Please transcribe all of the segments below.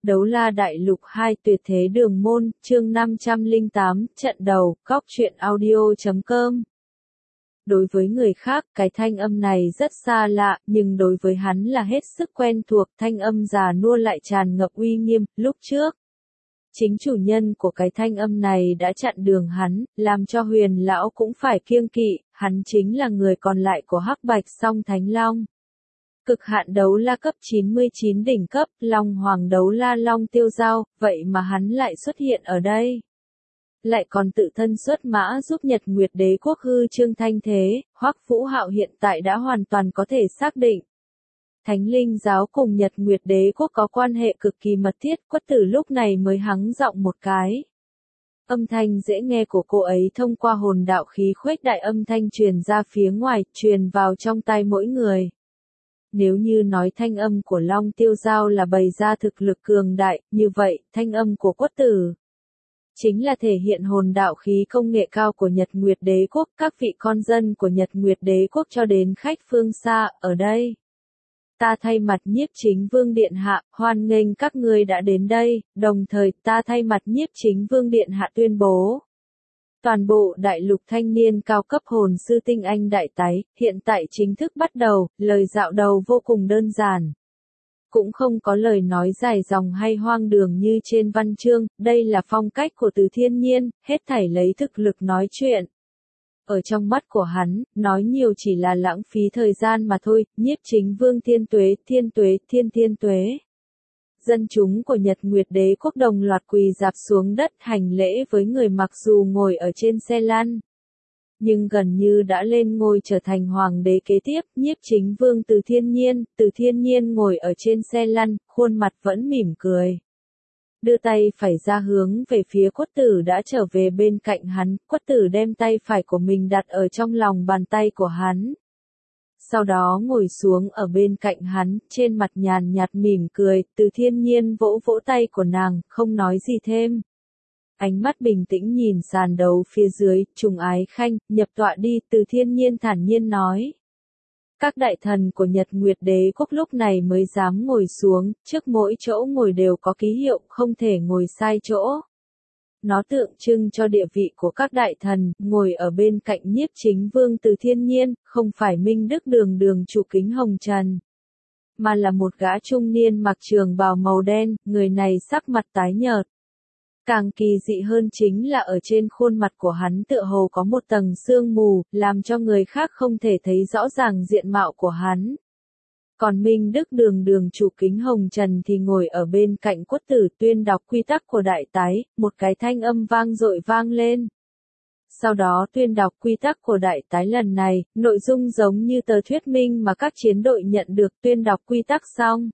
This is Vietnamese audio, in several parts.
Đấu la đại lục 2 tuyệt thế đường môn, chương 508, trận đầu, góc truyện audio.com. Đối với người khác, cái thanh âm này rất xa lạ, nhưng đối với hắn là hết sức quen thuộc, thanh âm già nua lại tràn ngập uy nghiêm. Lúc trước, chính chủ nhân của cái thanh âm này đã chặn đường hắn, làm cho Huyền lão cũng phải kiêng kỵ, hắn chính là người còn lại của Hắc Bạch Song Thánh Long. Cực hạn đấu la cấp 99 đỉnh cấp, Long Hoàng đấu la Long Tiêu Giao, vậy mà hắn lại xuất hiện ở đây. Lại còn tự thân xuất mã giúp Nhật Nguyệt Đế quốc hư trương thanh thế, Hoắc Vũ Hạo hiện tại đã hoàn toàn có thể xác định. Thánh Linh giáo cùng Nhật Nguyệt Đế quốc có quan hệ cực kỳ mật thiết, Quất Tử lúc này mới hắng giọng một cái. Âm thanh dễ nghe của cô ấy thông qua hồn đạo khí khuếch đại âm thanh truyền ra phía ngoài, truyền vào trong tai mỗi người. Nếu như nói thanh âm của Long Tiêu Giao là bày ra thực lực cường đại, như vậy, thanh âm của Quất Tử chính là thể hiện hồn đạo khí công nghệ cao của Nhật Nguyệt Đế quốc, các vị con dân của Nhật Nguyệt Đế quốc cho đến khách phương xa, ở đây. Ta thay mặt Nhiếp Chính Vương Điện Hạ, hoan nghênh các ngươi đã đến đây, đồng thời ta thay mặt Nhiếp Chính Vương Điện Hạ tuyên bố. Toàn bộ đại lục thanh niên cao cấp hồn sư tinh anh đại tái, hiện tại chính thức bắt đầu, lời dạo đầu vô cùng đơn giản. Cũng không có lời nói dài dòng hay hoang đường như trên văn chương, đây là phong cách của Từ Thiên Nhiên, hết thảy lấy thực lực nói chuyện. Ở trong mắt của hắn, nói nhiều chỉ là lãng phí thời gian mà thôi, Nhiếp Chính Vương thiên tuế, thiên tuế. Dân chúng của Nhật Nguyệt Đế quốc đồng loạt quỳ rạp xuống đất hành lễ với người mặc dù ngồi ở trên xe lăn. Nhưng gần như đã lên ngôi trở thành hoàng đế kế tiếp, Nhiếp Chính Vương Từ Thiên Nhiên ngồi ở trên xe lăn, khuôn mặt vẫn mỉm cười. Đưa tay phải ra hướng về phía Quất Tử đã trở về bên cạnh hắn, Quất Tử đem tay phải của mình đặt ở trong lòng bàn tay của hắn. Sau đó ngồi xuống ở bên cạnh hắn, trên mặt nhàn nhạt mỉm cười, Từ Thiên Nhiên vỗ vỗ tay của nàng, không nói gì thêm. Ánh mắt bình tĩnh nhìn sàn đấu phía dưới, Trùng Ái Khanh, nhập tọa đi, Từ Thiên Nhiên thản nhiên nói. Các đại thần của Nhật Nguyệt Đế quốc lúc này mới dám ngồi xuống, trước mỗi chỗ ngồi đều có ký hiệu, không thể ngồi sai chỗ. Nó tượng trưng cho địa vị của các đại thần, ngồi ở bên cạnh Nhiếp Chính Vương Từ Thiên Nhiên, không phải Minh Đức Đường chủ Kính Hồng Trần, mà là một gã trung niên mặc trường bào màu đen, người này sắc mặt tái nhợt. Càng kỳ dị hơn chính là ở trên khuôn mặt của hắn tựa hồ có một tầng sương mù, làm cho người khác không thể thấy rõ ràng diện mạo của hắn. Còn Minh Đức Đường chủ Kính Hồng Trần thì ngồi ở bên cạnh Quất Tử tuyên đọc quy tắc của đại tái, một cái thanh âm vang dội vang lên. Sau đó tuyên đọc quy tắc của đại tái lần này, nội dung giống như tờ thuyết minh mà các chiến đội nhận được. Tuyên đọc quy tắc xong.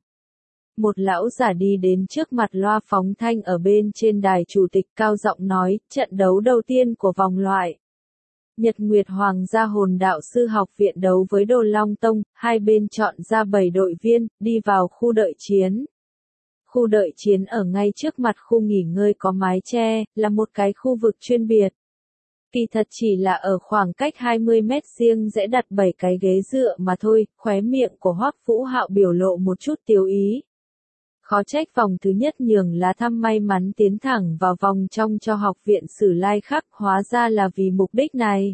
Một lão giả đi đến trước mặt loa phóng thanh ở bên trên đài chủ tịch cao giọng nói, trận đấu đầu tiên của vòng loại. Nhật Nguyệt Hoàng gia hồn đạo sư học viện đấu với Đồ Long Tông, hai bên chọn ra 7 đội viên, đi vào khu đợi chiến. Khu đợi chiến ở ngay trước mặt khu nghỉ ngơi có mái che, là một cái khu vực chuyên biệt. Kỳ thật chỉ là ở khoảng cách 20 mét riêng sẽ đặt 7 cái ghế dựa mà thôi, khóe miệng của Hoắc Vũ Hạo biểu lộ một chút tiêu ý. Khó trách vòng thứ nhất nhường lá thăm may mắn tiến thẳng vào vòng trong cho học viện Sử Lai Khắc, hóa ra là vì mục đích này.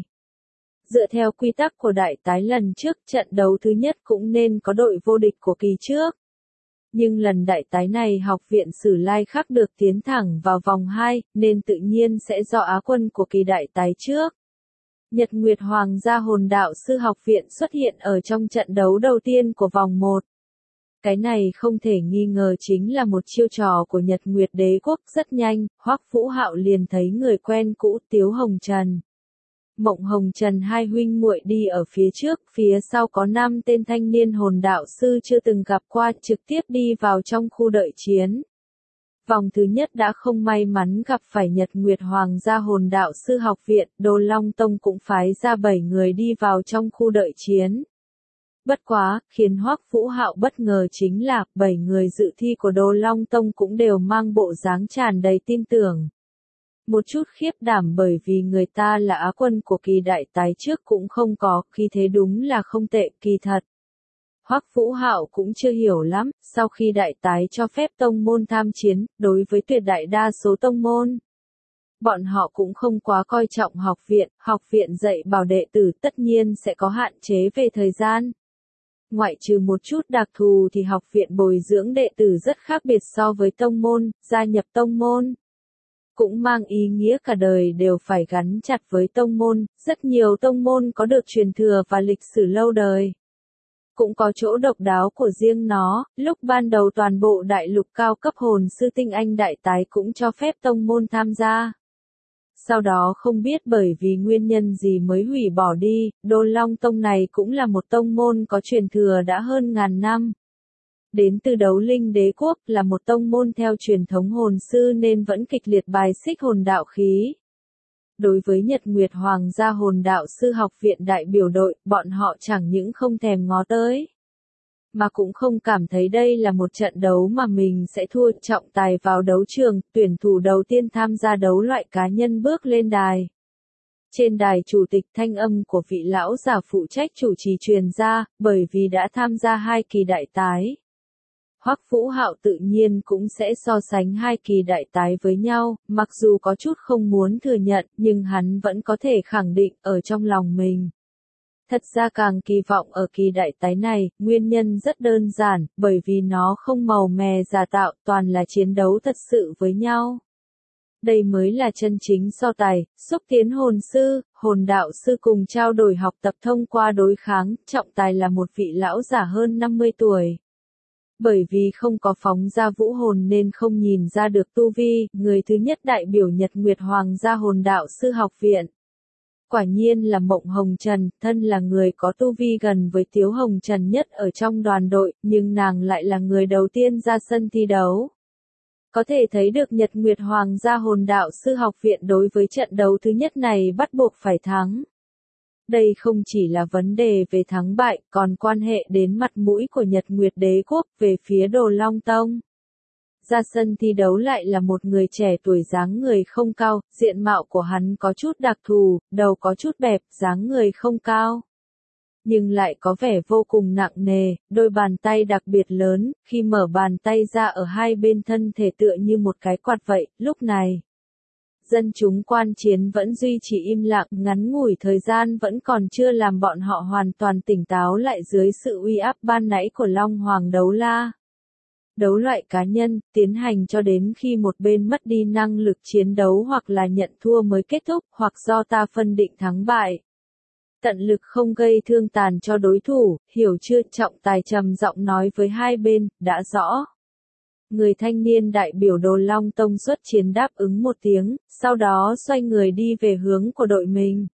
Dựa theo quy tắc của đại tái lần trước, trận đấu thứ nhất cũng nên có đội vô địch của kỳ trước. Nhưng lần đại tái này học viện Sử Lai Khắc được tiến thẳng vào vòng 2, nên tự nhiên sẽ do Á quân của kỳ đại tái trước. Nhật Nguyệt Hoàng gia hồn đạo sư học viện xuất hiện ở trong trận đấu đầu tiên của vòng 1. Cái này không thể nghi ngờ chính là một chiêu trò của Nhật Nguyệt Đế quốc. Rất nhanh, Hoắc Vũ Hạo liền thấy người quen cũ Tiếu Hồng Trần. Mộng Hồng Trần hai huynh muội đi ở phía trước, phía sau có 5 tên thanh niên hồn đạo sư chưa từng gặp qua, trực tiếp đi vào trong khu đợi chiến. Vòng thứ nhất đã không may mắn gặp phải Nhật Nguyệt Hoàng gia hồn đạo sư học viện, Đồ Long Tông cũng phái ra 7 người đi vào trong khu đợi chiến. Bất quá, khiến Hoắc Vũ Hạo bất ngờ chính là, 7 người dự thi của Đồ Long Tông cũng đều mang bộ dáng tràn đầy tin tưởng. Một chút khiếp đảm bởi vì người ta là Á quân của kỳ đại tái trước cũng không có, khi thế đúng là không tệ, kỳ thật. Hoắc Vũ Hạo cũng chưa hiểu lắm, sau khi đại tái cho phép tông môn tham chiến, đối với tuyệt đại đa số tông môn, bọn họ cũng không quá coi trọng học viện dạy bảo đệ tử tất nhiên sẽ có hạn chế về thời gian. Ngoại trừ một chút đặc thù thì học viện bồi dưỡng đệ tử rất khác biệt so với tông môn, gia nhập tông môn cũng mang ý nghĩa cả đời đều phải gắn chặt với tông môn, rất nhiều tông môn có được truyền thừa và lịch sử lâu đời. Cũng có chỗ độc đáo của riêng nó, lúc ban đầu toàn bộ đại lục cao cấp hồn sư tinh anh đại tái cũng cho phép tông môn tham gia. Sau đó không biết bởi vì nguyên nhân gì mới hủy bỏ đi, Đô Long Tông này cũng là một tông môn có truyền thừa đã hơn ngàn năm. Đến từ Đấu Linh Đế Quốc là một tông môn theo truyền thống hồn sư nên vẫn kịch liệt bài xích hồn đạo khí. Đối với Nhật Nguyệt Hoàng gia hồn đạo sư học viện đại biểu đội, bọn họ chẳng những không thèm ngó tới, mà cũng không cảm thấy đây là một trận đấu mà mình sẽ thua. Trọng tài vào đấu trường, tuyển thủ đầu tiên tham gia đấu loại cá nhân bước lên đài. Trên đài chủ tịch thanh âm của vị lão giả phụ trách chủ trì truyền ra, bởi vì đã tham gia 2 kỳ đại tái. Hoắc Vũ Hạo tự nhiên cũng sẽ so sánh 2 kỳ đại tái với nhau, mặc dù có chút không muốn thừa nhận, nhưng hắn vẫn có thể khẳng định ở trong lòng mình. Thật ra càng kỳ vọng ở kỳ đại tái này, nguyên nhân rất đơn giản, bởi vì nó không màu mè giả tạo, toàn là chiến đấu thật sự với nhau. Đây mới là chân chính so tài, xúc tiến hồn sư, hồn đạo sư cùng trao đổi học tập thông qua đối kháng. Trọng tài là một vị lão giả hơn 50 tuổi. Bởi vì không có phóng ra vũ hồn nên không nhìn ra được tu vi, người thứ nhất đại biểu Nhật Nguyệt Hoàng gia hồn đạo sư học viện. Quả nhiên là Mộng Hồng Trần, thân là người có tu vi gần với Tiếu Hồng Trần nhất ở trong đoàn đội, nhưng nàng lại là người đầu tiên ra sân thi đấu. Có thể thấy được Nhật Nguyệt Hoàng gia hồn đạo sư học viện đối với trận đấu thứ nhất này bắt buộc phải thắng. Đây không chỉ là vấn đề về thắng bại, còn quan hệ đến mặt mũi của Nhật Nguyệt Đế Quốc về phía Đồ Long Tông. Ra sân thi đấu lại là một người trẻ tuổi dáng người không cao, diện mạo của hắn có chút đặc thù, đầu có chút bẹp, dáng người không cao. Nhưng lại có vẻ vô cùng nặng nề, đôi bàn tay đặc biệt lớn, khi mở bàn tay ra ở hai bên thân thể tựa như một cái quạt vậy, lúc này. Dân chúng quan chiến vẫn duy trì im lặng, ngắn ngủi thời gian vẫn còn chưa làm bọn họ hoàn toàn tỉnh táo lại dưới sự uy áp ban nãy của Long Hoàng Đấu La. Đấu loại cá nhân, tiến hành cho đến khi một bên mất đi năng lực chiến đấu hoặc là nhận thua mới kết thúc, hoặc do ta phân định thắng bại. Tận lực không gây thương tàn cho đối thủ, hiểu chưa? Trọng tài trầm giọng nói với hai bên, đã rõ. Người thanh niên đại biểu Đồ Long Tông xuất chiến đáp ứng một tiếng, sau đó xoay người đi về hướng của đội mình.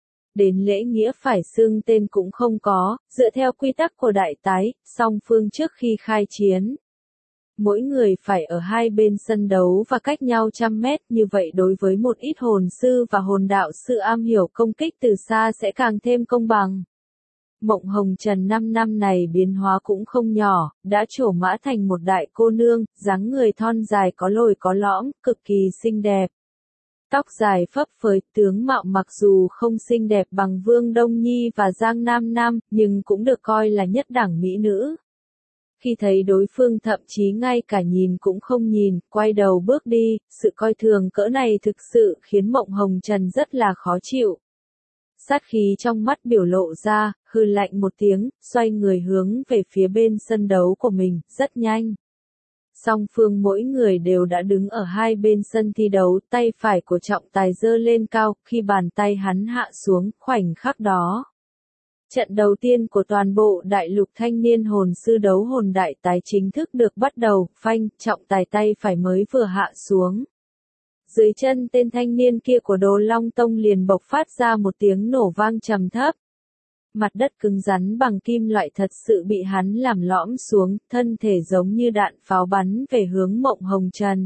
Đến lễ nghĩa phải xưng tên cũng không có, dựa theo quy tắc của đại tái, song phương trước khi khai chiến. Mỗi người phải ở hai bên sân đấu và cách nhau 100 mét, như vậy đối với một ít hồn sư và hồn đạo sư am hiểu công kích từ xa sẽ càng thêm công bằng. Mộng Hồng Trần 5 năm này biến hóa cũng không nhỏ, đã trổ mã thành một đại cô nương, dáng người thon dài có lồi có lõm, cực kỳ xinh đẹp. Tóc dài phấp phới, tướng mạo mặc dù không xinh đẹp bằng Vương Đông Nhi và Giang Nam Nam, nhưng cũng được coi là nhất đẳng mỹ nữ. Khi thấy đối phương thậm chí ngay cả nhìn cũng không nhìn, quay đầu bước đi, sự coi thường cỡ này thực sự khiến Mộng Hồng Trần rất là khó chịu. Sát khí trong mắt biểu lộ ra, hừ lạnh một tiếng, xoay người hướng về phía bên sân đấu của mình, rất nhanh. Song phương mỗi người đều đã đứng ở hai bên sân thi đấu, tay phải của trọng tài giơ lên cao, khi bàn tay hắn hạ xuống, khoảnh khắc đó. Trận đầu tiên của toàn bộ đại lục thanh niên hồn sư đấu hồn đại tái chính thức được bắt đầu, phanh, trọng tài tay phải mới vừa hạ xuống. Dưới chân tên thanh niên kia của Đồ Long Tông liền bộc phát ra một tiếng nổ vang trầm thấp. Mặt đất cứng rắn bằng kim loại thật sự bị hắn làm lõm xuống, thân thể giống như đạn pháo bắn về hướng Mộng Hồng Trần.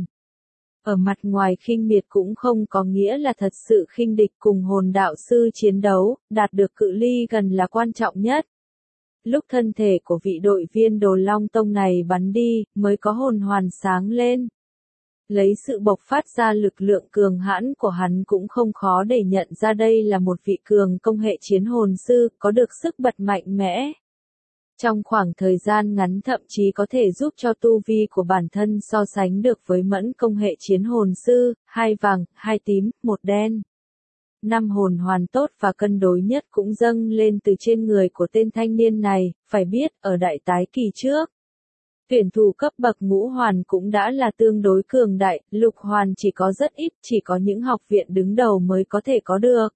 Ở mặt ngoài khinh miệt cũng không có nghĩa là thật sự khinh địch, cùng hồn đạo sư chiến đấu, đạt được cự ly gần là quan trọng nhất. Lúc thân thể của vị đội viên Đồ Long Tông này bắn đi, mới có hồn hoàn sáng lên. Lấy sự bộc phát ra lực lượng cường hãn của hắn cũng không khó để nhận ra đây là một vị cường công hệ chiến hồn sư, có được sức bật mạnh mẽ. Trong khoảng thời gian ngắn thậm chí có thể giúp cho tu vi của bản thân so sánh được với mẫn công hệ chiến hồn sư, 2 vàng, 2 tím, 1 đen. 5 hồn hoàn tốt và cân đối nhất cũng dâng lên từ trên người của tên thanh niên này, phải biết, ở đại tái kỳ trước. Tuyển thủ cấp bậc ngũ hoàn cũng đã là tương đối cường đại, lục hoàn chỉ có rất ít, chỉ có những học viện đứng đầu mới có thể có được.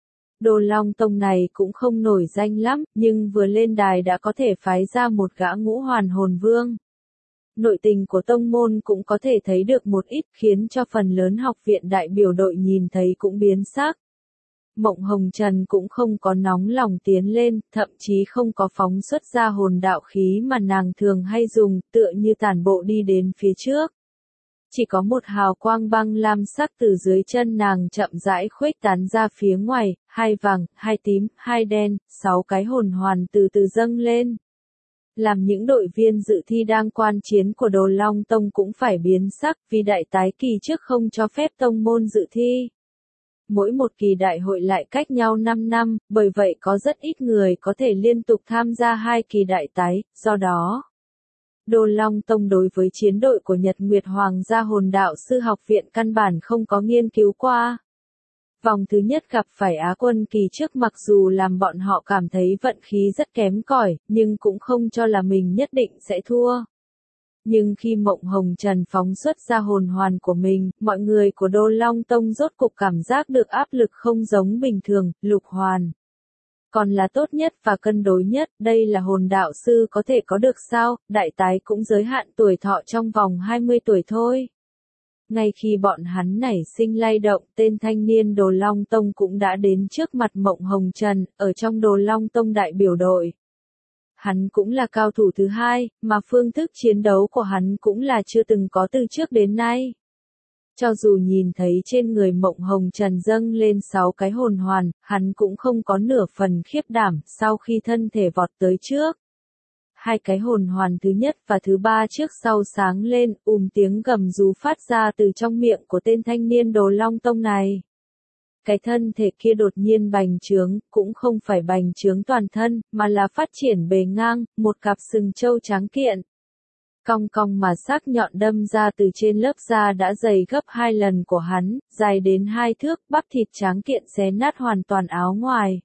Đồ Long Tông này cũng không nổi danh lắm, nhưng vừa lên đài đã có thể phái ra một gã ngũ hoàn hồn vương. Nội tình của tông môn cũng có thể thấy được một ít, khiến cho phần lớn học viện đại biểu đội nhìn thấy cũng biến sắc. Mộng Hồng Trần cũng không có nóng lòng tiến lên, thậm chí không có phóng xuất ra hồn đạo khí mà nàng thường hay dùng, tựa như tản bộ đi đến phía trước. Chỉ có một hào quang băng lam sắc từ dưới chân nàng chậm rãi khuếch tán ra phía ngoài, 2 vàng, 2 tím, 2 đen, 6 cái hồn hoàn từ từ dâng lên. Làm những đội viên dự thi đang quan chiến của Đồ Long Tông cũng phải biến sắc vì đại tái kỳ trước không cho phép tông môn dự thi. Mỗi một kỳ đại hội lại cách nhau 5 năm, bởi vậy có rất ít người có thể liên tục tham gia 2 kỳ đại tái, do đó Đồ Long Tông đối với chiến đội của Nhật Nguyệt Hoàng gia hồn đạo sư học viện căn bản không có nghiên cứu qua. Vòng thứ nhất gặp phải Á quân kỳ trước mặc dù làm bọn họ cảm thấy vận khí rất kém cỏi, nhưng cũng không cho là mình nhất định sẽ thua. Nhưng khi Mộng Hồng Trần phóng xuất ra hồn hoàn của mình, mọi người của Đồ Long Tông rốt cục cảm giác được áp lực không giống bình thường, lục hoàn. Còn là tốt nhất và cân đối nhất, đây là hồn đạo sư có thể có được sao, đại tái cũng giới hạn tuổi thọ trong vòng 20 tuổi thôi. Ngay khi bọn hắn nảy sinh lay động, tên thanh niên Đồ Long Tông cũng đã đến trước mặt Mộng Hồng Trần, ở trong Đồ Long Tông đại biểu đội. Hắn cũng là cao thủ thứ hai, mà phương thức chiến đấu của hắn cũng là chưa từng có từ trước đến nay. Cho dù nhìn thấy trên người Mộng Hồng Trần dâng lên 6 cái hồn hoàn, hắn cũng không có nửa phần khiếp đảm sau khi thân thể vọt tới trước. 2 cái hồn hoàn thứ nhất và thứ ba trước sau sáng lên, tiếng gầm rú phát ra từ trong miệng của tên thanh niên Đồ Long Tông này. Cái thân thể kia đột nhiên bành trướng, cũng không phải bành trướng toàn thân, mà là phát triển bề ngang, một cặp sừng trâu trắng kiện. Cong cong mà sắc nhọn đâm ra từ trên lớp da đã dày gấp 2 lần của hắn, dài đến 2 thước, bắp thịt trắng kiện xé nát hoàn toàn áo ngoài.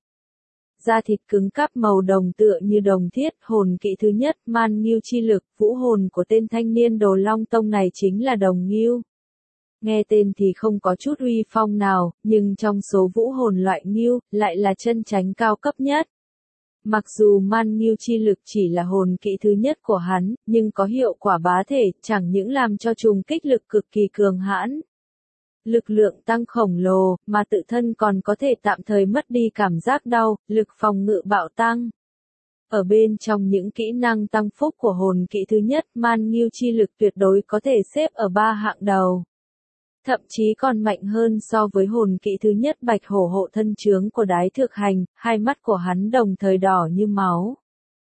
Da thịt cứng cáp màu đồng tựa như đồng thiết, hồn kỵ thứ nhất, Man Ngưu chi lực, vũ hồn của tên thanh niên Đồ Long Tông này chính là Đồng Ngưu. Nghe tên thì không có chút uy phong nào, nhưng trong số vũ hồn loại Ngưu, lại là chân chánh cao cấp nhất. Mặc dù Man Ngưu chi lực chỉ là hồn kỵ thứ nhất của hắn, nhưng có hiệu quả bá thể, chẳng những làm cho trùng kích lực cực kỳ cường hãn. Lực lượng tăng khổng lồ, mà tự thân còn có thể tạm thời mất đi cảm giác đau, lực phòng ngự bạo tăng. Ở bên trong những kỹ năng tăng phúc của hồn kỵ thứ nhất, Man Ngưu chi lực tuyệt đối có thể xếp ở 3 hạng đầu. Thậm chí còn mạnh hơn so với hồn kỵ thứ nhất Bạch Hổ hộ thân chướng của Đái Thực Hành, hai mắt của hắn đồng thời đỏ như máu.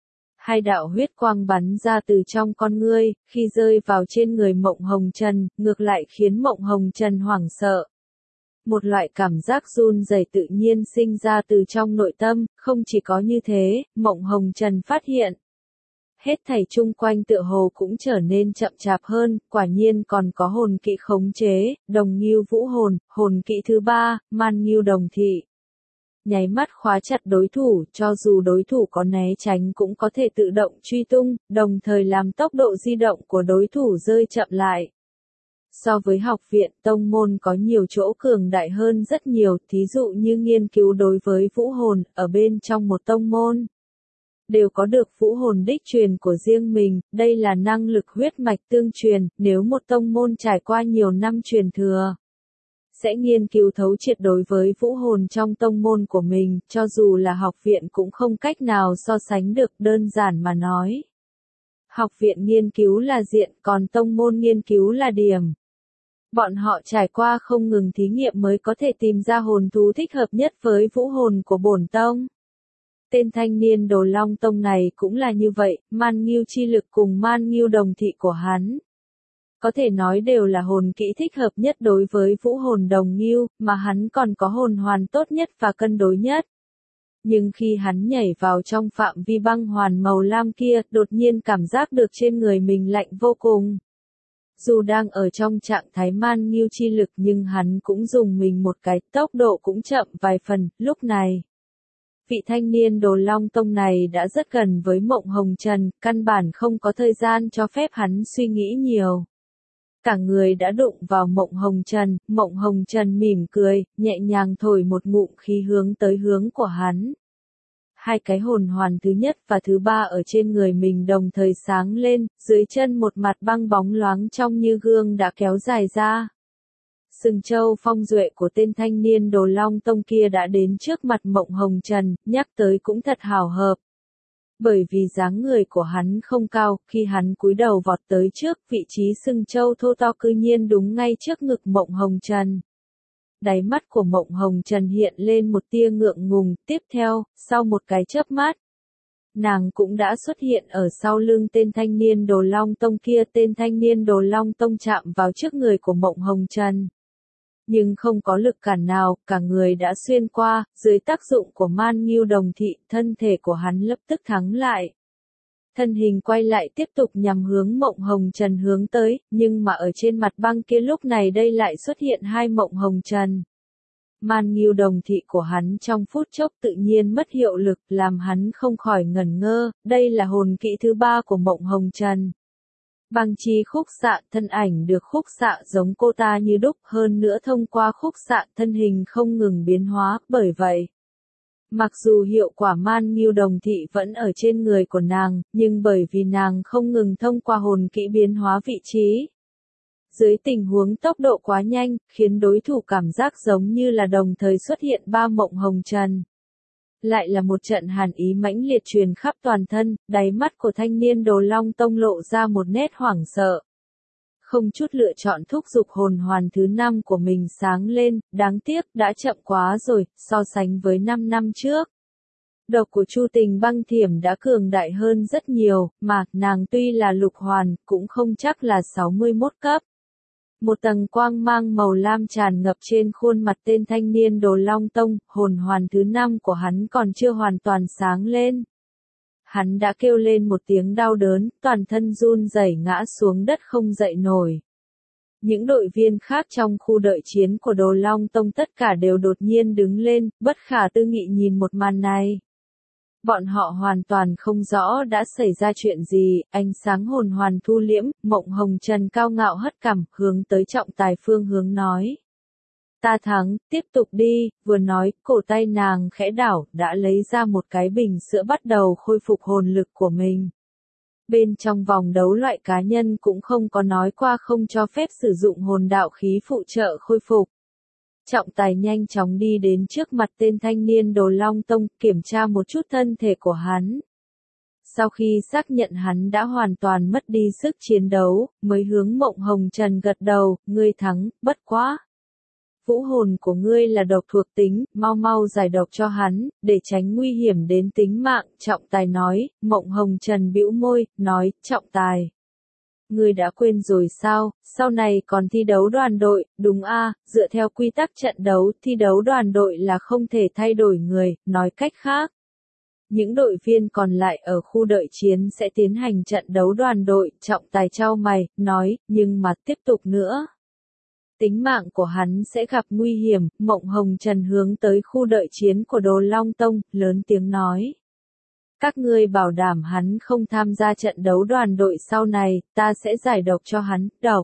2 đạo huyết quang bắn ra từ trong con ngươi, khi rơi vào trên người Mộng Hồng Trần, ngược lại khiến Mộng Hồng Trần hoảng sợ. Một loại cảm giác run rẩy tự nhiên sinh ra từ trong nội tâm, không chỉ có như thế, Mộng Hồng Trần phát hiện. Hết thảy chung quanh tựa hồ cũng trở nên chậm chạp hơn, quả nhiên còn có hồn kỵ khống chế, Đồng Ngưu vũ hồn, hồn kỵ thứ 3, Man Ngưu đồng thị. Nháy mắt khóa chặt đối thủ, cho dù đối thủ có né tránh cũng có thể tự động truy tung, đồng thời làm tốc độ di động của đối thủ rơi chậm lại. So với học viện, tông môn có nhiều chỗ cường đại hơn rất nhiều, thí dụ như nghiên cứu đối với vũ hồn, ở bên trong một tông môn đều có được vũ hồn đích truyền của riêng mình, đây là năng lực huyết mạch tương truyền, nếu một tông môn trải qua nhiều năm truyền thừa, sẽ nghiên cứu thấu triệt đối với vũ hồn trong tông môn của mình, cho dù là học viện cũng không cách nào so sánh được, đơn giản mà nói. Học viện nghiên cứu là diện, còn tông môn nghiên cứu là điểm. Bọn họ trải qua không ngừng thí nghiệm mới có thể tìm ra hồn thú thích hợp nhất với vũ hồn của bổn tông. Tên thanh niên Đồ Long Tông này cũng là như vậy, Man Ngưu chi lực cùng Man Ngưu đồng thị của hắn. Có thể nói đều là hồn kỹ thích hợp nhất đối với vũ hồn Đồng Ngưu, mà hắn còn có hồn hoàn tốt nhất và cân đối nhất. Nhưng khi hắn nhảy vào trong phạm vi băng hoàn màu lam kia, đột nhiên cảm giác được trên người mình lạnh vô cùng. Dù đang ở trong trạng thái man nghiêu chi lực nhưng hắn cũng dùng mình một cái, tốc độ cũng chậm vài phần, lúc này. Vị thanh niên Đồ Long Tông này đã rất gần với Mộng Hồng Trần, căn bản không có thời gian cho phép hắn suy nghĩ nhiều. Cả người đã đụng vào Mộng Hồng Trần mỉm cười, nhẹ nhàng thổi một ngụm khí hướng tới hướng của hắn. Hai cái hồn hoàn thứ nhất và thứ ba ở trên người mình đồng thời sáng lên, dưới chân một mặt băng bóng loáng trong như gương đã kéo dài ra. Sừng châu phong duệ của tên thanh niên Đồ Long Tông kia đã đến trước mặt Mộng Hồng Trần, nhắc tới cũng thật hảo hợp. Bởi vì dáng người của hắn không cao, khi hắn cúi đầu vọt tới trước, vị trí sừng châu thô to cư nhiên đúng ngay trước ngực Mộng Hồng Trần. Đáy mắt của Mộng Hồng Trần hiện lên một tia ngượng ngùng, tiếp theo, sau một cái chớp mắt, nàng cũng đã xuất hiện ở sau lưng tên thanh niên Đồ Long Tông kia. Tên thanh niên Đồ Long Tông chạm vào trước người của Mộng Hồng Trần. Nhưng không có lực cản nào, cả người đã xuyên qua, dưới tác dụng của man nghiêu đồng thị, thân thể của hắn lập tức thắng lại. Thân hình quay lại tiếp tục nhằm hướng Mộng Hồng Trần hướng tới, nhưng mà ở trên mặt băng kia lúc này đây lại xuất hiện hai Mộng Hồng Trần. Man nghiêu đồng thị của hắn trong phút chốc tự nhiên mất hiệu lực, làm hắn không khỏi ngẩn ngơ, đây là hồn kỹ thứ ba của Mộng Hồng Trần. Băng chi khúc xạ, thân ảnh được khúc xạ giống cô ta như đúc, hơn nữa thông qua khúc xạ thân hình không ngừng biến hóa, bởi vậy. Mặc dù hiệu quả man nghiêu đồng thị vẫn ở trên người của nàng, nhưng bởi vì nàng không ngừng thông qua hồn kỹ biến hóa vị trí. Dưới tình huống tốc độ quá nhanh, khiến đối thủ cảm giác giống như là đồng thời xuất hiện ba Mộng Hồng Trần. Lại là một trận hàn ý mãnh liệt truyền khắp toàn thân, đáy mắt của thanh niên Đồ Long Tông lộ ra một nét hoảng sợ. Không chút lựa chọn thúc giục hồn hoàn thứ 5 của mình sáng lên, đáng tiếc đã chậm quá rồi, so sánh với 5 năm trước. Độc của Chu Tình Băng Thiểm đã cường đại hơn rất nhiều, mà nàng tuy là lục hoàn, cũng không chắc là 61 cấp. Một tầng quang mang màu lam tràn ngập trên khuôn mặt tên thanh niên Đồ Long Tông, hồn hoàn thứ 5 của hắn còn chưa hoàn toàn sáng lên. Hắn đã kêu lên một tiếng đau đớn, toàn thân run rẩy ngã xuống đất không dậy nổi. Những đội viên khác trong khu đợi chiến của Đồ Long Tông tất cả đều đột nhiên đứng lên, bất khả tư nghị nhìn một màn này. Bọn họ hoàn toàn không rõ đã xảy ra chuyện gì, ánh sáng hồn hoàn thu liễm, Mộng Hồng Trần cao ngạo hất cằm, hướng tới trọng tài phương hướng nói. Ta thắng, tiếp tục đi, vừa nói, cổ tay nàng khẽ đảo, đã lấy ra một cái bình sữa bắt đầu khôi phục hồn lực của mình. Bên trong vòng đấu loại cá nhân cũng không có nói qua không cho phép sử dụng hồn đạo khí phụ trợ khôi phục. Trọng tài nhanh chóng đi đến trước mặt tên thanh niên Đồ Long Tông, kiểm tra một chút thân thể của hắn. Sau khi xác nhận hắn đã hoàn toàn mất đi sức chiến đấu, mới hướng Mộng Hồng Trần gật đầu, ngươi thắng, bất quá. Vũ hồn của ngươi là độc thuộc tính, mau mau giải độc cho hắn, để tránh nguy hiểm đến tính mạng, trọng tài nói. Mộng Hồng Trần bĩu môi, nói, trọng tài. Ngươi đã quên rồi sao, sau này còn thi đấu đoàn đội, đúng a, dựa theo quy tắc trận đấu, thi đấu đoàn đội là không thể thay đổi người, nói cách khác. Những đội viên còn lại ở khu đợi chiến sẽ tiến hành trận đấu đoàn đội, trọng tài chau mày, nói, nhưng mà tiếp tục nữa. Tính mạng của hắn sẽ gặp nguy hiểm, Mộng Hồng Trần hướng tới khu đợi chiến của Đồ Long Tông, lớn tiếng nói. Các ngươi bảo đảm hắn không tham gia trận đấu đoàn đội sau này, ta sẽ giải độc cho hắn, độc.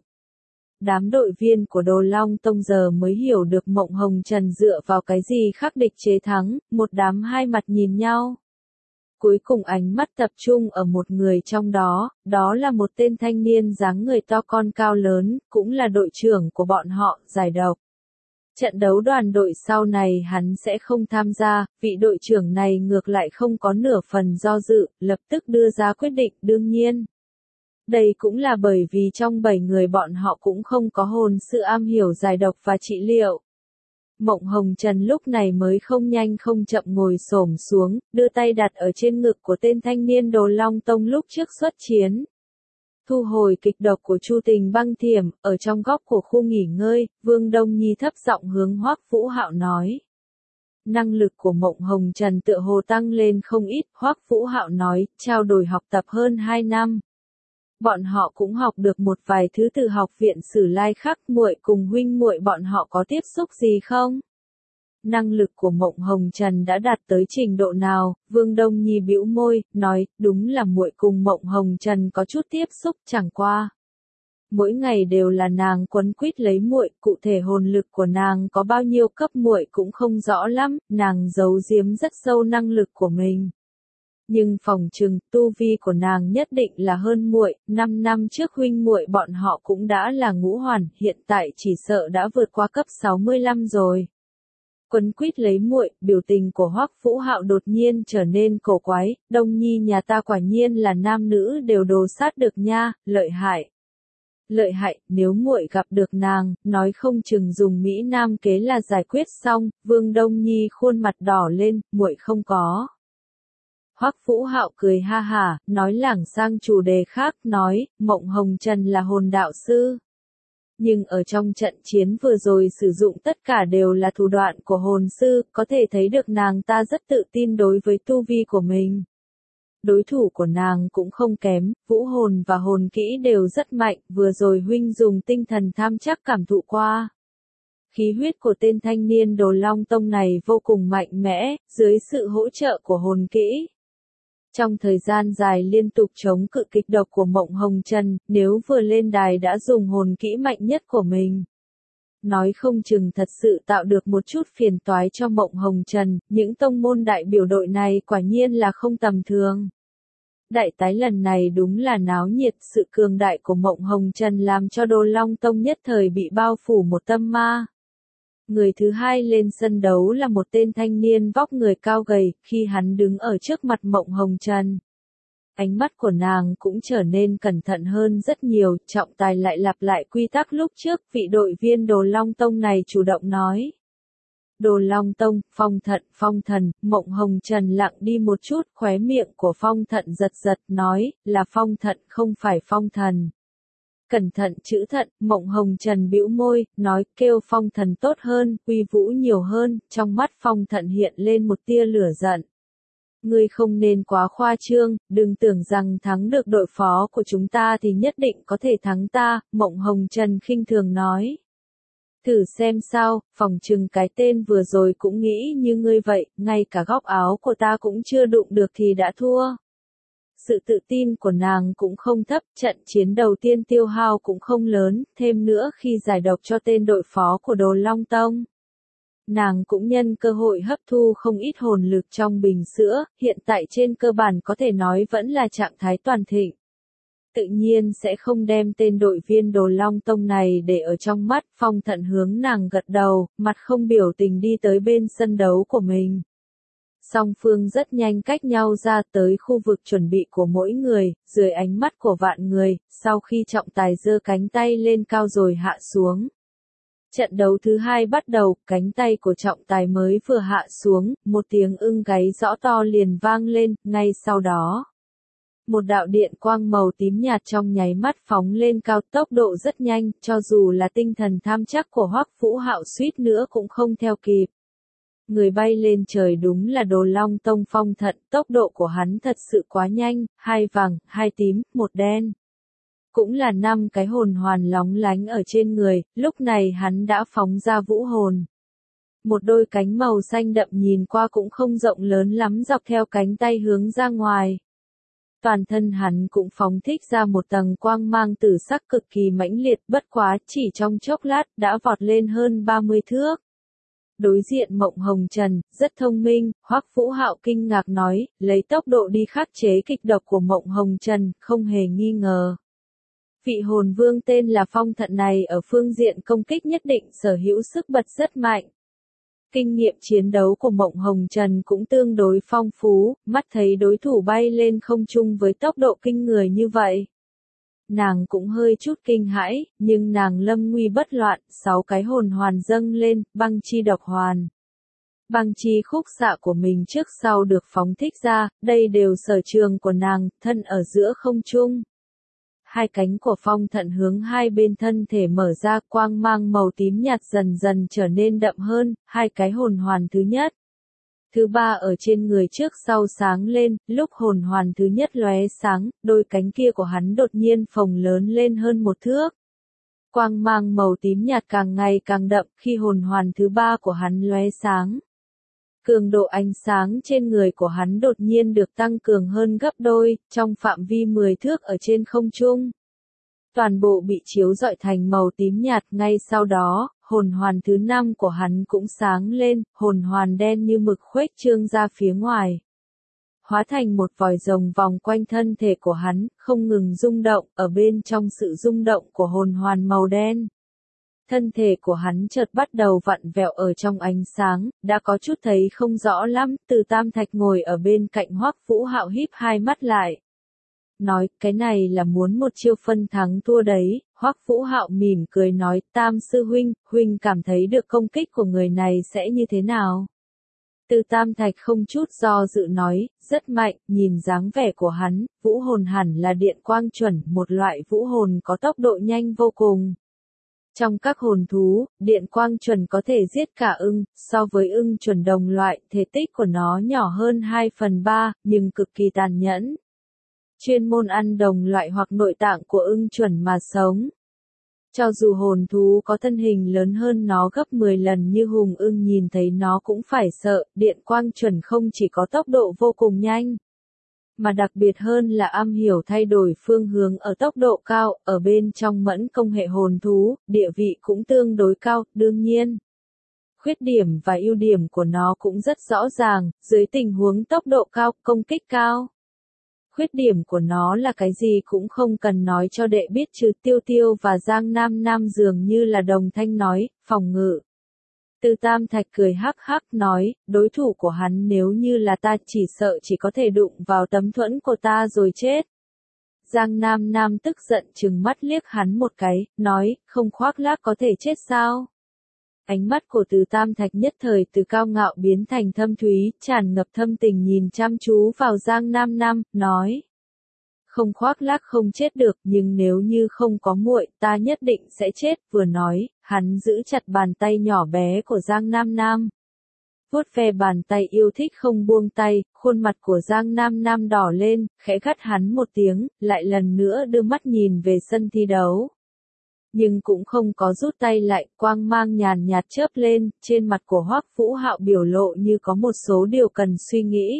Đám đội viên của Đồ Long Tông giờ mới hiểu được Mộng Hồng Trần dựa vào cái gì khắc địch chế thắng, một đám hai mặt nhìn nhau. Cuối cùng ánh mắt tập trung ở một người trong đó, đó là một tên thanh niên dáng người to con cao lớn, cũng là đội trưởng của bọn họ, giải độc. Trận đấu đoàn đội sau này hắn sẽ không tham gia, vị đội trưởng này ngược lại không có nửa phần do dự, lập tức đưa ra quyết định đương nhiên. Đây cũng là bởi vì trong 7 người bọn họ cũng không có hồn sư am hiểu giải độc và trị liệu. Mộng Hồng Trần lúc này mới không nhanh không chậm ngồi xổm xuống, đưa tay đặt ở trên ngực của tên thanh niên Đồ Long Tông lúc trước xuất chiến. Thu hồi kịch độc của Chu Tình Băng Thiểm, ở trong góc của khu nghỉ ngơi, Vương Đông Nhi thấp giọng hướng Hoắc Vũ Hạo nói. Năng lực của Mộng Hồng Trần tựa hồ tăng lên không ít, Hoắc Vũ Hạo nói, trao đổi học tập hơn 2 năm. Bọn họ cũng học được một vài thứ từ học viện Sử Lai Khắc, muội cùng huynh muội bọn họ có tiếp xúc gì không? Năng lực của Mộng Hồng Trần đã đạt tới trình độ nào? Vương Đông Nhi bĩu môi, nói, đúng là muội cùng Mộng Hồng Trần có chút tiếp xúc, chẳng qua. Mỗi ngày đều là nàng quấn quýt lấy muội, cụ thể hồn lực của nàng có bao nhiêu cấp muội cũng không rõ lắm, nàng giấu giếm rất sâu năng lực của mình. Nhưng phỏng chừng tu vi của nàng nhất định là hơn muội, 5 năm trước huynh muội bọn họ cũng đã là ngũ hoàn, hiện tại chỉ sợ đã vượt qua cấp 65 rồi. Quấn quýt lấy muội, biểu tình của Hoắc Vũ Hạo đột nhiên trở nên cổ quái, Đông Nhi nhà ta quả nhiên là nam nữ đều đồ sát được nha, lợi hại. Lợi hại, nếu muội gặp được nàng, nói không chừng dùng Mỹ Nam kế là giải quyết xong, Vương Đông Nhi khuôn mặt đỏ lên, muội không có. Hoắc Vũ Hạo cười ha hả, nói lảng sang chủ đề khác, nói, Mộng Hồng Trần là hồn đạo sư. Nhưng ở trong trận chiến vừa rồi sử dụng tất cả đều là thủ đoạn của hồn sư, có thể thấy được nàng ta rất tự tin đối với tu vi của mình. Đối thủ của nàng cũng không kém, vũ hồn và hồn kỹ đều rất mạnh, vừa rồi huynh dùng tinh thần tham chắc cảm thụ qua. Khí huyết của tên thanh niên Đồ Long Tông này vô cùng mạnh mẽ, dưới sự hỗ trợ của hồn kỹ. Trong thời gian dài liên tục chống cự kịch độc của Mộng Hồng Trần, nếu vừa lên đài đã dùng hồn kỹ mạnh nhất của mình. Nói không chừng thật sự tạo được một chút phiền toái cho Mộng Hồng Trần, những tông môn đại biểu đội này quả nhiên là không tầm thường. Đại tái lần này đúng là náo nhiệt, sự cường đại của Mộng Hồng Trần làm cho Đồ Long Tông nhất thời bị bao phủ một tâm ma. Người thứ hai lên sân đấu là một tên thanh niên vóc người cao gầy, khi hắn đứng ở trước mặt Mộng Hồng Trần. Ánh mắt của nàng cũng trở nên cẩn thận hơn rất nhiều, trọng tài lại lặp lại quy tắc lúc trước, vị đội viên Đồ Long Tông này chủ động nói. Đồ Long Tông, Phong Thần, Mộng Hồng Trần lặng đi một chút, khóe miệng của Phong Thận giật giật, nói, là Phong Thận không phải Phong Thần. Cẩn thận chữ thận, Mộng Hồng Trần bĩu môi, nói, kêu Phong Thần tốt hơn, uy vũ nhiều hơn, trong mắt Phong Thận hiện lên một tia lửa giận. Ngươi không nên quá khoa trương, đừng tưởng rằng thắng được đội phó của chúng ta thì nhất định có thể thắng ta, Mộng Hồng Trần khinh thường nói. Thử xem sao, phòng trừng cái tên vừa rồi cũng nghĩ như ngươi vậy, ngay cả góc áo của ta cũng chưa đụng được thì đã thua. Sự tự tin của nàng cũng không thấp, trận chiến đầu tiên tiêu hao cũng không lớn, thêm nữa khi giải độc cho tên đội phó của Đồ Long Tông. Nàng cũng nhân cơ hội hấp thu không ít hồn lực trong bình sữa, hiện tại trên cơ bản có thể nói vẫn là trạng thái toàn thịnh. Tự nhiên sẽ không đem tên đội viên Đồ Long Tông này để ở trong mắt, Phong Thận hướng nàng gật đầu, mặt không biểu tình đi tới bên sân đấu của mình. Song phương rất nhanh cách nhau ra tới khu vực chuẩn bị của mỗi người, dưới ánh mắt của vạn người, sau khi trọng tài giơ cánh tay lên cao rồi hạ xuống. Trận đấu thứ hai bắt đầu, cánh tay của trọng tài mới vừa hạ xuống, một tiếng ưng gáy rõ to liền vang lên, ngay sau đó. Một đạo điện quang màu tím nhạt trong nháy mắt phóng lên cao, tốc độ rất nhanh, cho dù là tinh thần tham chắc của Hoắc Vũ Hạo suýt nữa cũng không theo kịp. Người bay lên trời đúng là Đồ Long Tông Phong Thận, tốc độ của hắn thật sự quá nhanh, 2 vàng, 2 tím, 1 đen. Cũng là 5 cái hồn hoàn lóng lánh ở trên người, lúc này hắn đã phóng ra vũ hồn. Một đôi cánh màu xanh đậm nhìn qua cũng không rộng lớn lắm dọc theo cánh tay hướng ra ngoài. Toàn thân hắn cũng phóng thích ra một tầng quang mang tử sắc cực kỳ mãnh liệt, bất quá chỉ trong chốc lát đã vọt lên hơn 30 thước. Đối diện Mộng Hồng Trần, rất thông minh, Hoắc Vũ Hạo kinh ngạc nói, lấy tốc độ đi khắc chế kịch độc của Mộng Hồng Trần, không hề nghi ngờ. Vị hồn vương tên là Phong Thận này ở phương diện công kích nhất định sở hữu sức bật rất mạnh. Kinh nghiệm chiến đấu của Mộng Hồng Trần cũng tương đối phong phú, mắt thấy đối thủ bay lên không trung với tốc độ kinh người như vậy. Nàng cũng hơi chút kinh hãi, nhưng nàng lâm nguy bất loạn, 6 cái hồn hoàn dâng lên, băng chi độc hoàn. Băng chi khúc xạ của mình trước sau được phóng thích ra, đây đều sở trường của nàng, thân ở giữa không trung. Hai cánh của Phong Thận hướng hai bên thân thể mở ra, quang mang màu tím nhạt dần dần trở nên đậm hơn, hai cái hồn hoàn thứ nhất. thứ ba ở trên người trước sau sáng lên, lúc hồn hoàn thứ nhất lóe sáng, đôi cánh kia của hắn đột nhiên phồng lớn lên hơn 1 thước. Quang mang màu tím nhạt càng ngày càng đậm khi hồn hoàn thứ ba của hắn lóe sáng. Cường độ ánh sáng trên người của hắn đột nhiên được tăng cường hơn gấp đôi, trong phạm vi 10 thước ở trên không trung. Toàn bộ bị chiếu rọi thành màu tím nhạt, ngay sau đó, hồn hoàn thứ 5 của hắn cũng sáng lên, hồn hoàn đen như mực khuếch trương ra phía ngoài. Hóa thành một vòi rồng vòng quanh thân thể của hắn, không ngừng rung động, ở bên trong sự rung động của hồn hoàn màu đen. Thân thể của hắn chợt bắt đầu vặn vẹo ở trong ánh sáng, đã có chút thấy không rõ lắm, Từ Tam Thạch ngồi ở bên cạnh Hoắc Vũ Hạo híp hai mắt lại. Nói, cái này là muốn một chiêu phân thắng thua đấy, Hoắc Vũ Hạo mỉm cười nói, Tam sư huynh, huynh cảm thấy được công kích của người này sẽ như thế nào? Từ Tam Thạch không chút do dự nói, rất mạnh, nhìn dáng vẻ của hắn, vũ hồn hẳn là điện quang chuẩn, một loại vũ hồn có tốc độ nhanh vô cùng. Trong các hồn thú, điện quang chuẩn có thể giết cả ưng, so với ưng chuẩn đồng loại, thể tích của nó nhỏ hơn 2/3, nhưng cực kỳ tàn nhẫn. Chuyên môn ăn đồng loại hoặc nội tạng của ưng chuẩn mà sống. Cho dù hồn thú có thân hình lớn hơn nó gấp 10 lần như hùng ưng nhìn thấy nó cũng phải sợ, điện quang chuẩn không chỉ có tốc độ vô cùng nhanh, mà đặc biệt hơn là am hiểu thay đổi phương hướng ở tốc độ cao, ở bên trong mẫn công hệ hồn thú, địa vị cũng tương đối cao, đương nhiên. Khuyết điểm và ưu điểm của nó cũng rất rõ ràng, dưới tình huống tốc độ cao, công kích cao. Khuyết điểm của nó là cái gì cũng không cần nói cho đệ biết chứ, Tiêu Tiêu và Giang Nam Nam dường như là đồng thanh nói, phòng ngự. Từ Tam Thạch cười hắc hắc nói, đối thủ của hắn nếu như là ta chỉ sợ chỉ có thể đụng vào tấm thuẫn của ta rồi chết. Giang Nam Nam tức giận trừng mắt liếc hắn một cái, nói, không khoác lác có thể chết sao? Ánh mắt của Từ Tam Thạch nhất thời từ cao ngạo biến thành thâm thúy, tràn ngập thâm tình nhìn chăm chú vào Giang Nam Nam, nói. Không khoác lác không chết được, nhưng nếu như không có muội, ta nhất định sẽ chết, vừa nói, hắn giữ chặt bàn tay nhỏ bé của Giang Nam Nam. Vuốt ve bàn tay yêu thích không buông tay, khuôn mặt của Giang Nam Nam đỏ lên, khẽ gắt hắn một tiếng, lại lần nữa đưa mắt nhìn về sân thi đấu. Nhưng cũng không có rút tay lại, quang mang nhàn nhạt chớp lên, trên mặt của Hoắc Vũ Hạo biểu lộ như có một số điều cần suy nghĩ.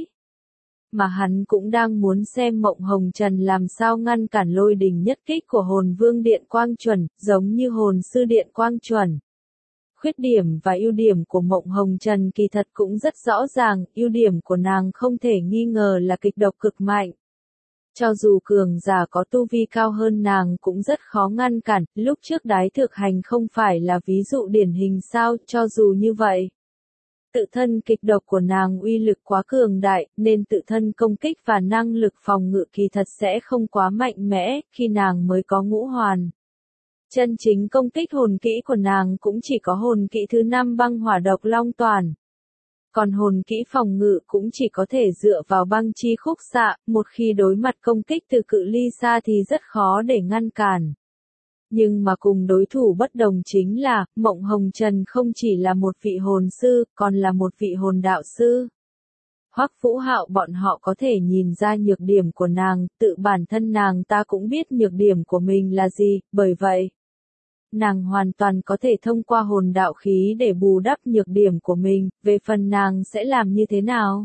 Mà hắn cũng đang muốn xem Mộng Hồng Trần làm sao ngăn cản lôi đình nhất kích của hồn vương điện quang chuẩn, giống như hồn sư điện quang chuẩn. Khuyết điểm và ưu điểm của Mộng Hồng Trần kỳ thật cũng rất rõ ràng, ưu điểm của nàng không thể nghi ngờ là kịch độc cực mạnh. Cho dù cường giả có tu vi cao hơn nàng cũng rất khó ngăn cản, lúc trước Đái Thực Hành không phải là ví dụ điển hình sao, cho dù như vậy. Tự thân kịch độc của nàng uy lực quá cường đại, nên tự thân công kích và năng lực phòng ngự kỳ thật sẽ không quá mạnh mẽ, khi nàng mới có ngũ hoàn. Chân chính công kích hồn kỹ của nàng cũng chỉ có hồn kỹ thứ 5 băng hỏa độc long toàn. Còn hồn kỹ phòng ngự cũng chỉ có thể dựa vào băng chi khúc xạ, một khi đối mặt công kích từ cự ly xa thì rất khó để ngăn cản. Nhưng mà cùng đối thủ bất đồng chính là, Mộng Hồng Trần không chỉ là một vị hồn sư, còn là một vị hồn đạo sư. Hoắc Vũ Hạo bọn họ có thể nhìn ra nhược điểm của nàng, tự bản thân nàng ta cũng biết nhược điểm của mình là gì, bởi vậy, nàng hoàn toàn có thể thông qua hồn đạo khí để bù đắp nhược điểm của mình, về phần nàng sẽ làm như thế nào?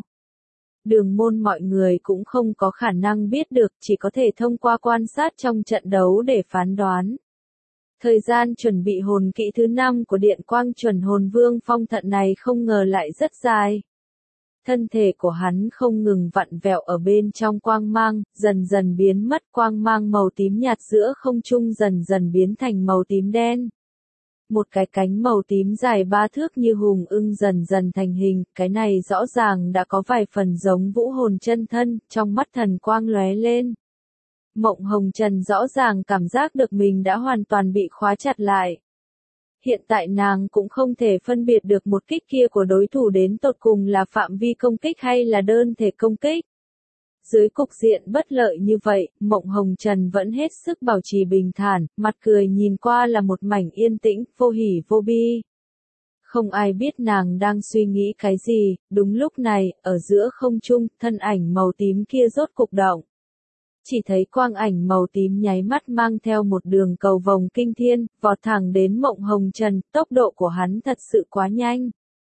Đường môn mọi người cũng không có khả năng biết được, chỉ có thể thông qua quan sát trong trận đấu để phán đoán. Thời gian chuẩn bị hồn kỹ thứ 5 của Điện Quang chuẩn hồn vương Phong Thận này không ngờ lại rất dài. Thân thể của hắn không ngừng vặn vẹo ở bên trong quang mang, dần dần biến mất, quang mang màu tím nhạt giữa không trung dần dần biến thành màu tím đen. Một cái cánh màu tím dài 3 thước như hùng ưng dần dần thành hình, cái này rõ ràng đã có vài phần giống vũ hồn chân thân, trong mắt thần quang lóe lên. Mộng Hồng Trần rõ ràng cảm giác được mình đã hoàn toàn bị khóa chặt lại. Hiện tại nàng cũng không thể phân biệt được một kích kia của đối thủ đến tột cùng là phạm vi công kích hay là đơn thể công kích. Dưới cục diện bất lợi như vậy, Mộng Hồng Trần vẫn hết sức bảo trì bình thản, mặt cười nhìn qua là một mảnh yên tĩnh, vô hỉ vô bi. Không ai biết nàng đang suy nghĩ cái gì, đúng lúc này, ở giữa không trung, thân ảnh màu tím kia rốt cục động. Chỉ thấy quang ảnh màu tím nháy mắt mang theo một đường cầu vồng kinh thiên, vọt thẳng đến Mộng Hồng Trần, tốc độ của hắn thật sự quá nhanh.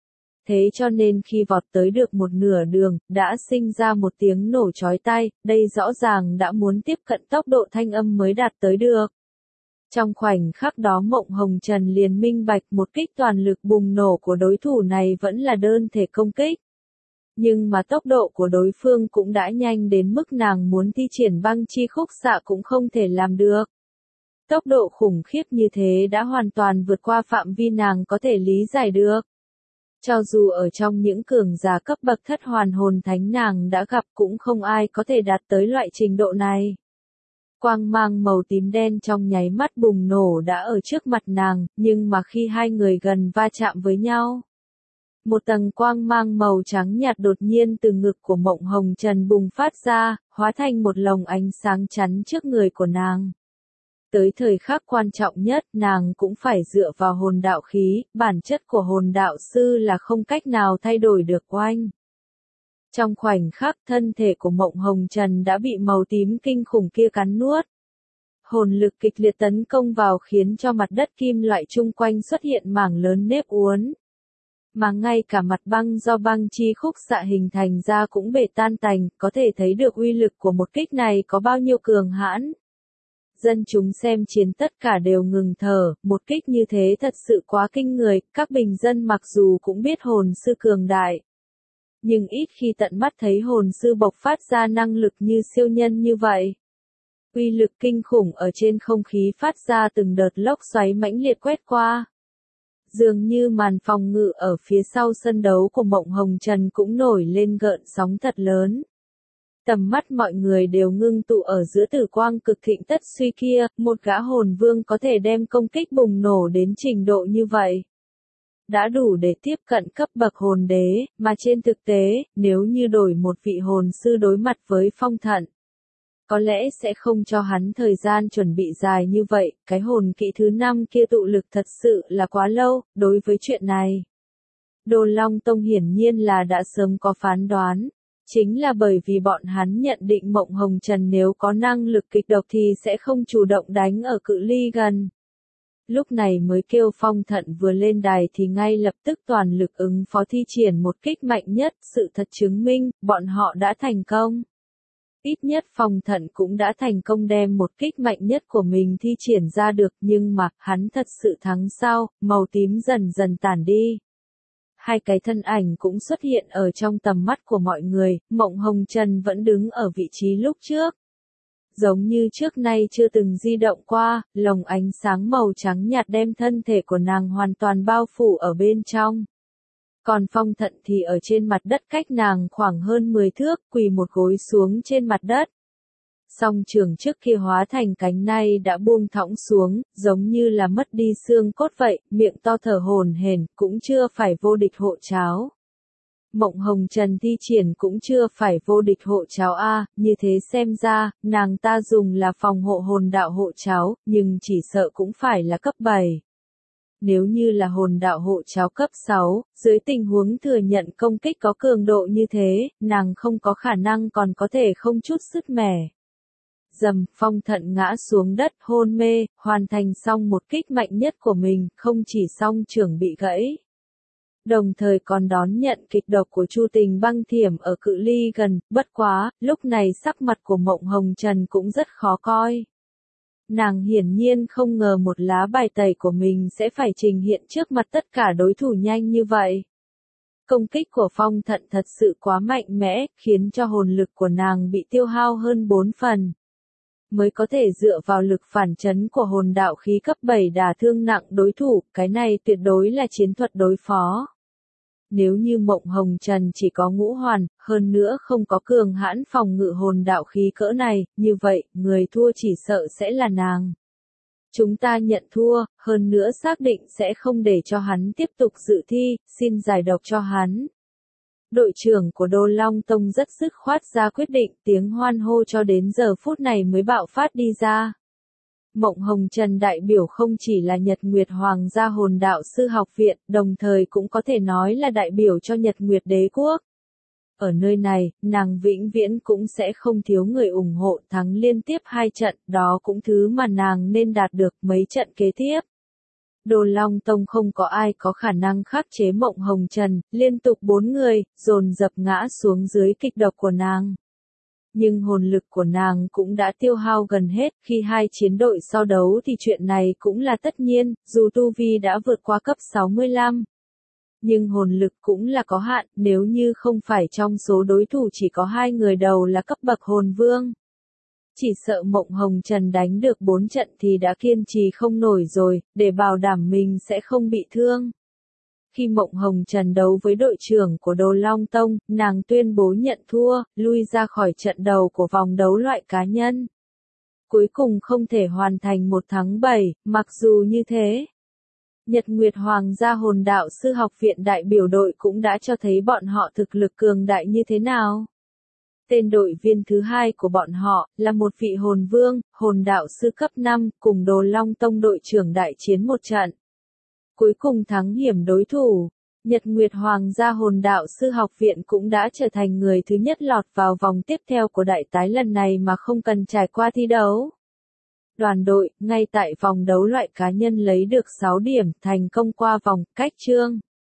Thế cho nên khi vọt tới được một nửa đường, đã sinh ra một tiếng nổ chói tai, đây rõ ràng đã muốn tiếp cận tốc độ thanh âm mới đạt tới được. Trong khoảnh khắc đó Mộng Hồng Trần liền minh bạch một kích toàn lực bùng nổ của đối thủ này vẫn là đơn thể công kích. Nhưng mà tốc độ của đối phương cũng đã nhanh đến mức nàng muốn thi triển băng chi khúc xạ cũng không thể làm được. Tốc độ khủng khiếp như thế đã hoàn toàn vượt qua phạm vi nàng có thể lý giải được. Cho dù ở trong những cường giả cấp bậc thất hoàn hồn thánh nàng đã gặp cũng không ai có thể đạt tới loại trình độ này. Quang mang màu tím đen trong nháy mắt bùng nổ đã ở trước mặt nàng, nhưng mà khi hai người gần va chạm với nhau, một tầng quang mang màu trắng nhạt đột nhiên từ ngực của Mộng Hồng Trần bùng phát ra, hóa thành một lồng ánh sáng chắn trước người của nàng. Tới thời khắc quan trọng nhất, nàng cũng phải dựa vào hồn đạo khí, bản chất của hồn đạo sư là không cách nào thay đổi được oanh. Trong khoảnh khắc thân thể của Mộng Hồng Trần đã bị màu tím kinh khủng kia cắn nuốt. Hồn lực kịch liệt tấn công vào khiến cho mặt đất kim loại chung quanh xuất hiện mảng lớn nếp uốn. Mà ngay cả mặt băng do băng chi khúc xạ hình thành ra cũng bể tan tành, có thể thấy được uy lực của một kích này có bao nhiêu cường hãn. Dân chúng xem chiến tất cả đều ngừng thở, một kích như thế thật sự quá kinh người, các bình dân mặc dù cũng biết hồn sư cường đại. Nhưng ít khi tận mắt thấy hồn sư bộc phát ra năng lực như siêu nhân như vậy. Uy lực kinh khủng ở trên không khí phát ra từng đợt lốc xoáy mãnh liệt quét qua. Dường như màn phòng ngự ở phía sau sân đấu của Mộng Hồng Trần cũng nổi lên gợn sóng thật lớn. Tầm mắt mọi người đều ngưng tụ ở giữa tử quang cực thịnh tất suy kia, một gã hồn vương có thể đem công kích bùng nổ đến trình độ như vậy. Đã đủ để tiếp cận cấp bậc hồn đế, mà trên thực tế, nếu như đổi một vị hồn sư đối mặt với Phong Thận, có lẽ sẽ không cho hắn thời gian chuẩn bị dài như vậy, cái hồn kỵ thứ 5 kia tụ lực thật sự là quá lâu, đối với chuyện này. Đồ Long Tông hiển nhiên là đã sớm có phán đoán. Chính là bởi vì bọn hắn nhận định Mộng Hồng Trần nếu có năng lực kịch độc thì sẽ không chủ động đánh ở cự ly gần. Lúc này mới kêu Phong Thận vừa lên đài thì ngay lập tức toàn lực ứng phó thi triển một kích mạnh nhất, sự thật chứng minh, bọn họ đã thành công. Ít nhất Phong Thận cũng đã thành công đem một kích mạnh nhất của mình thi triển ra được, nhưng mà, hắn thật sự thắng sao, màu tím dần dần tản đi. Hai cái thân ảnh cũng xuất hiện ở trong tầm mắt của mọi người, Mộng Hồng Trần vẫn đứng ở vị trí lúc trước. Giống như trước nay chưa từng di động qua, lồng ánh sáng màu trắng nhạt đem thân thể của nàng hoàn toàn bao phủ ở bên trong. Còn Phong Thận thì ở trên mặt đất cách nàng khoảng hơn 10 thước, quỳ một gối xuống trên mặt đất. Song trường trước kia hóa thành cánh nay đã buông thõng xuống, giống như là mất đi xương cốt vậy, miệng to thở hổn hển, cũng chưa phải vô địch hộ cháo. Mộng Hồng Trần thi triển cũng chưa phải vô địch hộ cháo a, như thế xem ra, nàng ta dùng là phòng hộ hồn đạo hộ cháo, nhưng chỉ sợ cũng phải là cấp 7. Nếu như là hồn đạo hộ cháo cấp 6, dưới tình huống thừa nhận công kích có cường độ như thế, nàng không có khả năng còn có thể không chút sứt mẻ. Dầm, Phong Thận ngã xuống đất hôn mê, hoàn thành xong một kích mạnh nhất của mình, không chỉ song trưởng bị gãy. Đồng thời còn đón nhận kịch độc của Chu Tình Băng Thiểm ở cự ly gần, bất quá, lúc này sắc mặt của Mộng Hồng Trần cũng rất khó coi. Nàng hiển nhiên không ngờ một lá bài tẩy của mình sẽ phải trình hiện trước mặt tất cả đối thủ nhanh như vậy. Công kích của Phong Thận thật sự quá mạnh mẽ, khiến cho hồn lực của nàng bị tiêu hao hơn 4 phần. Mới có thể dựa vào lực phản chấn của hồn đạo khí cấp 7 đả thương nặng đối thủ, cái này tuyệt đối là chiến thuật đối phó. Nếu như Mộng Hồng Trần chỉ có ngũ hoàn, hơn nữa không có cường hãn phòng ngự hồn đạo khí cỡ này, như vậy, người thua chỉ sợ sẽ là nàng. Chúng ta nhận thua, hơn nữa xác định sẽ không để cho hắn tiếp tục dự thi, xin giải độc cho hắn. Đội trưởng của Đồ Long Tông rất dứt khoát ra quyết định, tiếng hoan hô cho đến giờ phút này mới bạo phát đi ra. Mộng Hồng Trần đại biểu không chỉ là Nhật Nguyệt Hoàng gia hồn đạo sư học viện, đồng thời cũng có thể nói là đại biểu cho Nhật Nguyệt đế quốc. Ở nơi này, nàng vĩnh viễn cũng sẽ không thiếu người ủng hộ, thắng liên tiếp 2 trận, đó cũng thứ mà nàng nên đạt được mấy trận kế tiếp. Đồ Long Tông không có ai có khả năng khắc chế Mộng Hồng Trần, liên tục 4 người, dồn dập ngã xuống dưới kịch độc của nàng. Nhưng hồn lực của nàng cũng đã tiêu hao gần hết, khi 2 chiến đội so đấu thì chuyện này cũng là tất nhiên, dù tu vi đã vượt qua cấp 65. Nhưng hồn lực cũng là có hạn, nếu như không phải trong số đối thủ chỉ có 2 người đầu là cấp bậc hồn vương. Chỉ sợ Mộng Hồng Trần đánh được 4 trận thì đã kiên trì không nổi rồi, để bảo đảm mình sẽ không bị thương. Khi Mộng Hồng Trần đấu với đội trưởng của Đồ Long Tông, nàng tuyên bố nhận thua, lui ra khỏi trận đầu của vòng đấu loại cá nhân. Cuối cùng không thể hoàn thành 1/7, mặc dù như thế. Nhật Nguyệt Hoàng gia hồn đạo sư học viện đại biểu đội cũng đã cho thấy bọn họ thực lực cường đại như thế nào. Tên đội viên thứ 2 của bọn họ là một vị hồn vương, hồn đạo sư cấp 5, cùng Đồ Long Tông đội trưởng đại chiến một trận. Cuối cùng thắng hiểm đối thủ. Nhật Nguyệt Hoàng gia hồn đạo sư học viện cũng đã trở thành người thứ nhất lọt vào vòng tiếp theo của đại tái lần này mà không cần trải qua thi đấu. Đoàn đội, ngay tại vòng đấu loại cá nhân lấy được 6 điểm, thành công qua vòng cách chương.